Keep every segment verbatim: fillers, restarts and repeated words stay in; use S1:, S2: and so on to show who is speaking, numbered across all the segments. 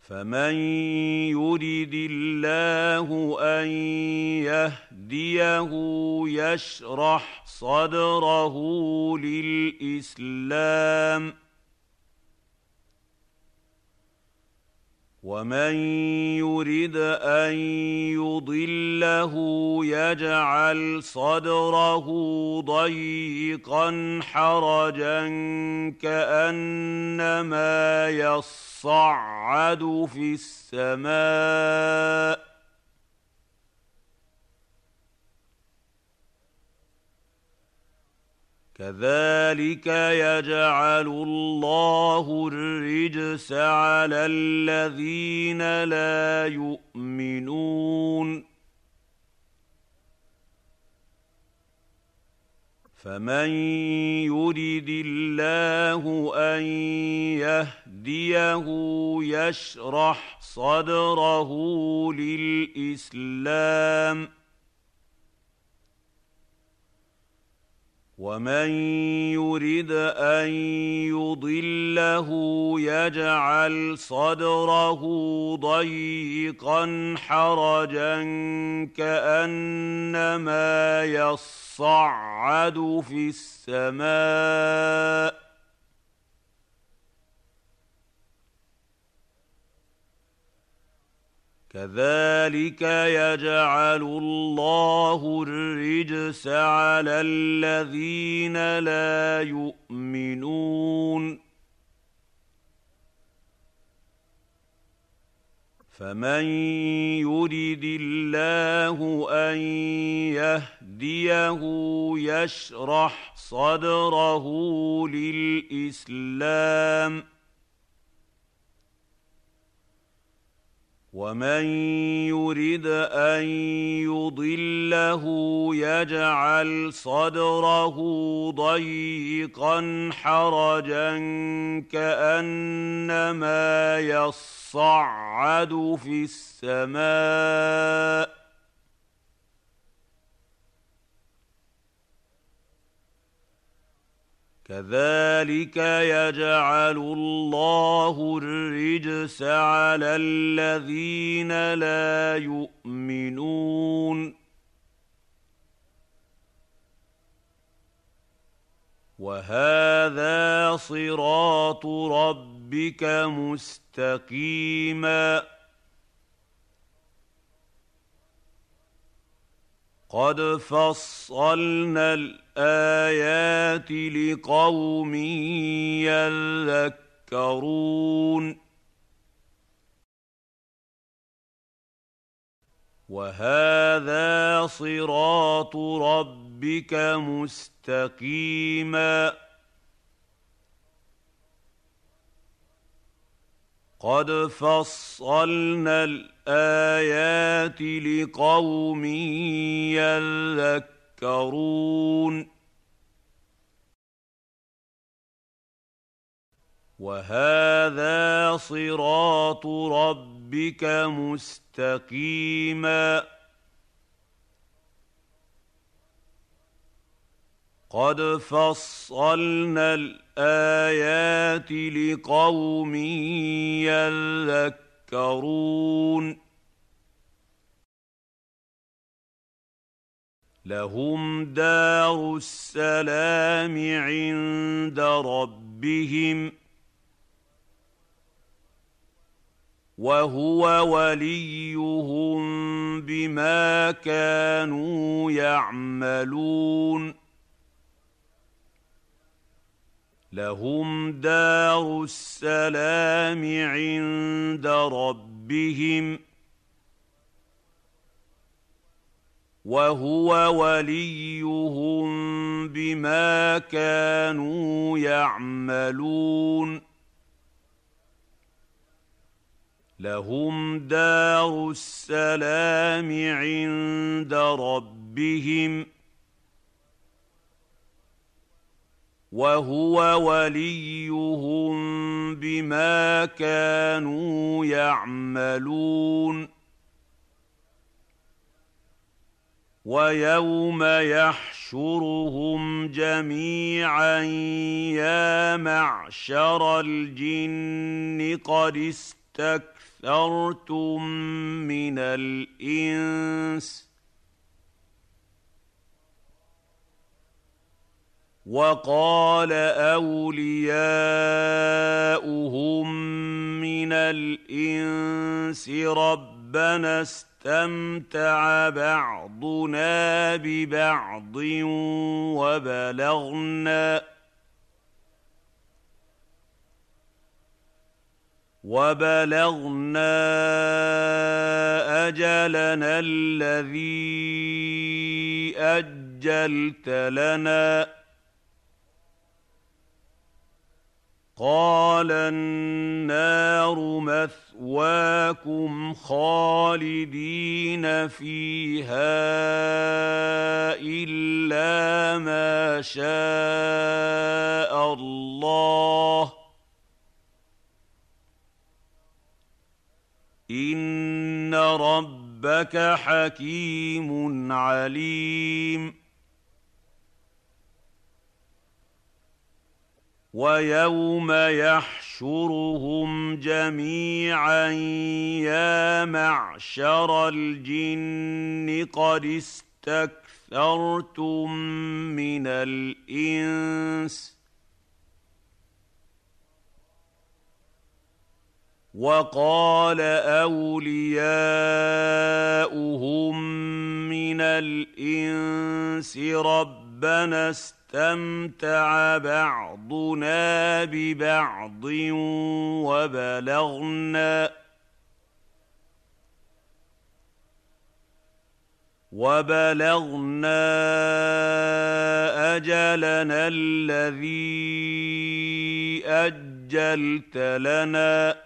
S1: فمن يرد الله أن يهديه يشرح صدره للإسلام ومن يرد أن يضله يجعل صدره ضيقا حرجا كأنما يصعد في السماء كذلك يجعل الله الرجس على الذين لا يؤمنون فمن يرد الله أن يهديه يشرح صدره للإسلام ومن يرد أن يضله يجعل صدره ضيقا حرجا كأنما يصعد في السماء كذلك يجعل الله الرجس على الذين لا يؤمنون فمن يرد الله أن يهديه يشرح صدره للإسلام ومن يرد أن يضله يجعل صدره ضيقا حرجا كأنما يصعد في السماء كذلك يجعل الله الرجس على الذين لا يؤمنون وهذا صراط ربك مستقيما قد فصلنا الآيات لقوم يذكرون وهذا صراط ربك مستقيما قد فصلنا الآيات لقوم يذكرون وهذا صراط ربك مستقيما قد فصلنا الآيات لقوم يذكرون لهم دار السلام عند ربهم وهو وليهم بما كانوا يعملون لهم دار السلام عند ربهم وهو وليهم بما كانوا يعملون لهم دار السلام عند ربهم وهو وليهم بما كانوا يعملون ويوم يحشرهم جميعا يا معشر الجن قد اسْتَكْثَرْتُم مِّنَ الْإِنسِ وَقَالَ أَوْلِيَاؤُهُم مِّنَ الْإِنسِ رَبَّنَا اسْتَمْتَعَ بَعْضُنَا بِبَعْضٍ وَبَلَغْنَا وَبَلَغْنَا أَجَلَنَا الَّذِي أَجَّلْتَ لَنَا قَالَ النَّارُ مَثْوَاكُمْ خَالِدِينَ فِيهَا إِلَّا مَا شَاءَ اللَّهُ إِنَّ رَبَّكَ حَكِيمٌ عَلِيمٌ وَيَوْمَ يَحْشُرُهُمْ جَمِيعًا يَا مَعْشَرَ الْجِنِّ قَدِ اسْتَكْثَرْتُم مِّنَ الْإِنسِ وَقَالَ أَوْلِيَاؤُهُم مِّنَ الْإِنسِ رَبَّنَا اسْتَمْتَعَ بَعْضُنَا بِبَعْضٍ وَبَلَغْنَا وَبَلَغْنَا أَجَلَنَا الَّذِي أَجَّلْتَ لَنَا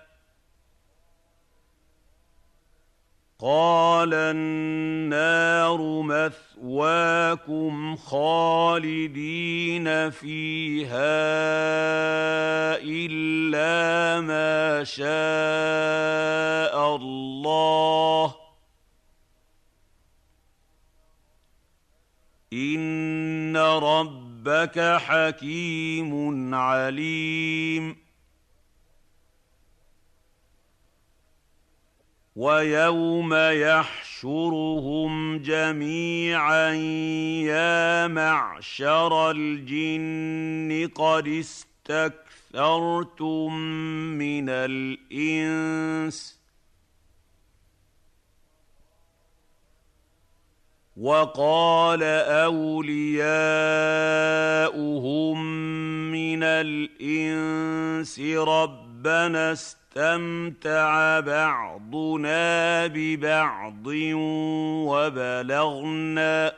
S1: قَالَ النَّارُ مَثْوَاكُمْ خَالِدِينَ فِيهَا إِلَّا مَا شَاءَ اللَّهُ إِنَّ رَبَّكَ حَكِيمٌ عَلِيمٌ وَيَوْمَ يَحْشُرُهُمْ جَمِيعًا يَا مَعْشَرَ الْجِنِّ قَدِ اسْتَكْثَرْتُم مِّنَ الْإِنسِ وَقَالَ أَوْلِيَاؤُهُم مِّنَ الْإِنسِ رَبَّنَا اسْتَمْتَعَ بَعْضُنَا بِبَعْضٍ وَبَلَغْنَا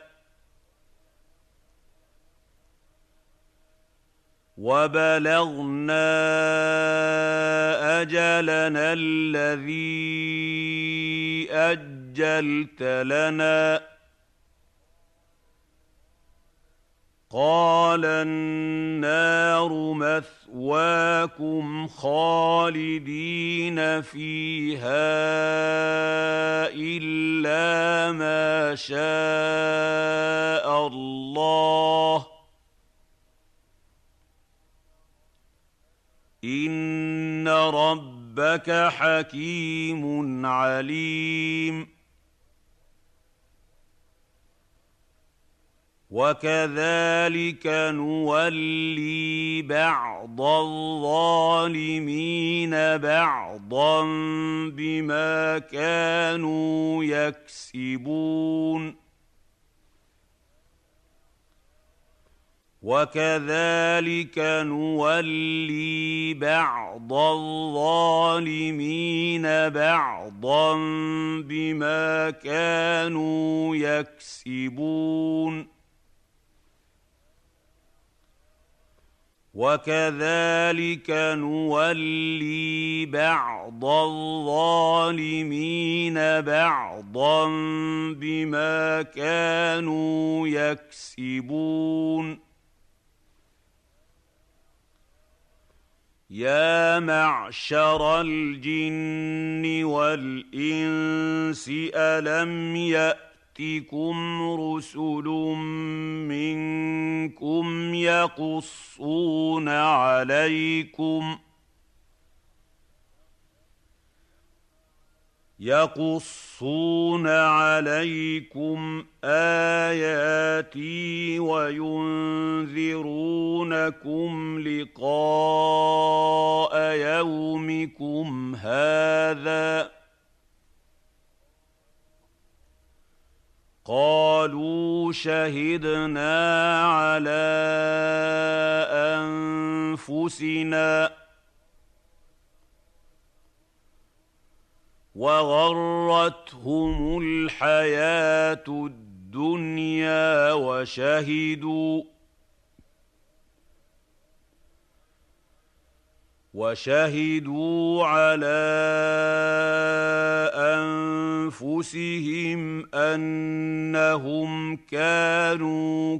S1: وَبَلَغْنَا أَجَلَنَا الَّذِي أَجَّلْتَ لَنَا قَالَ النَّارُ مَثْوَاكُمْ خَالِدِينَ فِيهَا إِلَّا مَا شَاءَ اللَّهُ إِنَّ رَبَّكَ حَكِيمٌ عَلِيمٌ وَكَذَلِكَ نُوَلِّي بَعْضَ الظَّالِمِينَ بَعْضًا بِمَا كَانُوا يَكْسِبُونَ وَكَذَلِكَ نُوَلِّي بَعْضَ الظَّالِمِينَ بَعْضًا بِمَا كَانُوا يَكْسِبُونَ وَكَذَلِكَ نُوَلِّي بَعْضَ الظَّالِمِينَ بَعْضًا بِمَا كَانُوا يَكْسِبُونَ يَا مَعْشَرَ الْجِنِّ وَالْإِنسِ أَلَمْ يَأْتِكُمْ رُسُلٌ مِّنكُمْ يَقُصُّونَ عَلَيْكُمْ يقصون عليكم آياتي وينذرونكم لقاء يومكم هذا قالوا شهدنا على أنفسنا وغرتهم الحياة الدنيا وشهدوا وشهدوا على أنفسهم أنهم كانوا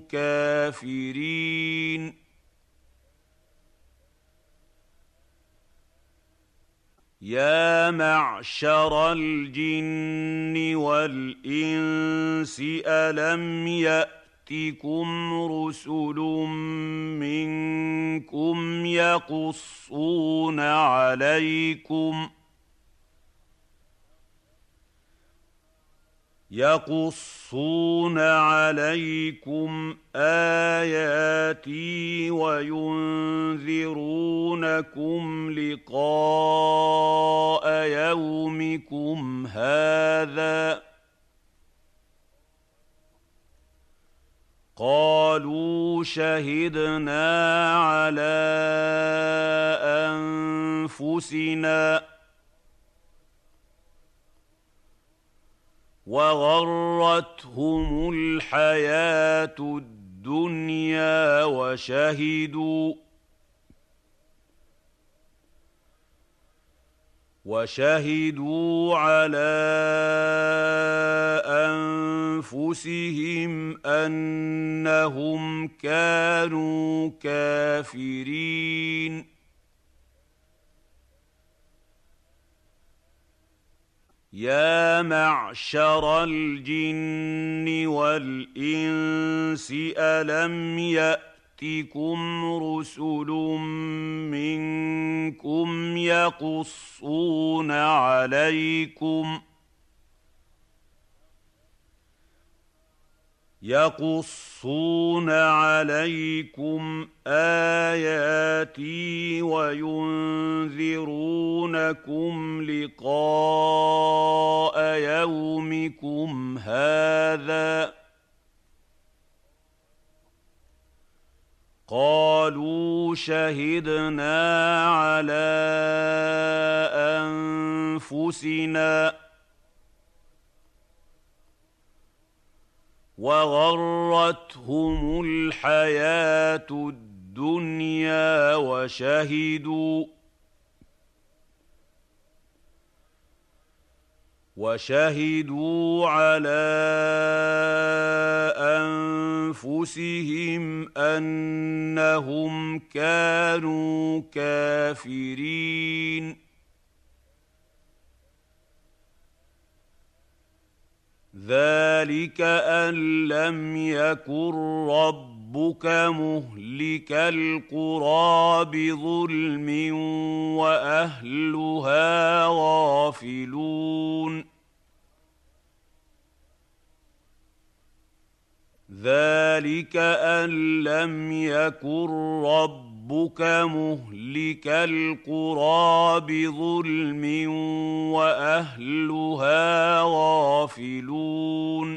S1: كافرين يا معشر الجن والإنس ألم يأتكم رسل منكم يقصون عليكم يقصون عليكم آياتي وينذرونكم لقاء يومكم هذا قالوا شهدنا على أنفسنا وغرتهم الحياة الدنيا وشهدوا وشهدوا على أنفسهم أنهم كانوا كافرين يا معشر الجن والإنس ألم يأتكم رسل منكم يقصون عليكم يقصون عليكم آياتي وينذرونكم لقاء يومكم هذا قالوا شهدنا على أنفسنا وغرتهم الحياة الدنيا وشهدوا وشهدوا على أنفسهم أنهم كانوا كافرين ذلك أن لم يكن ربك مهلك القرى بظلم وأهلها غافلون ذلك أن لم يكن ربك مهلك القرى بظلم وأهلها غافلون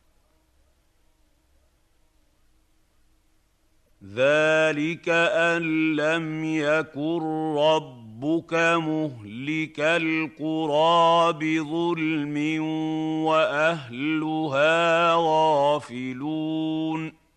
S1: ذلك أن لم يكن ربك مهلك القرى بظلم وأهلها غافلون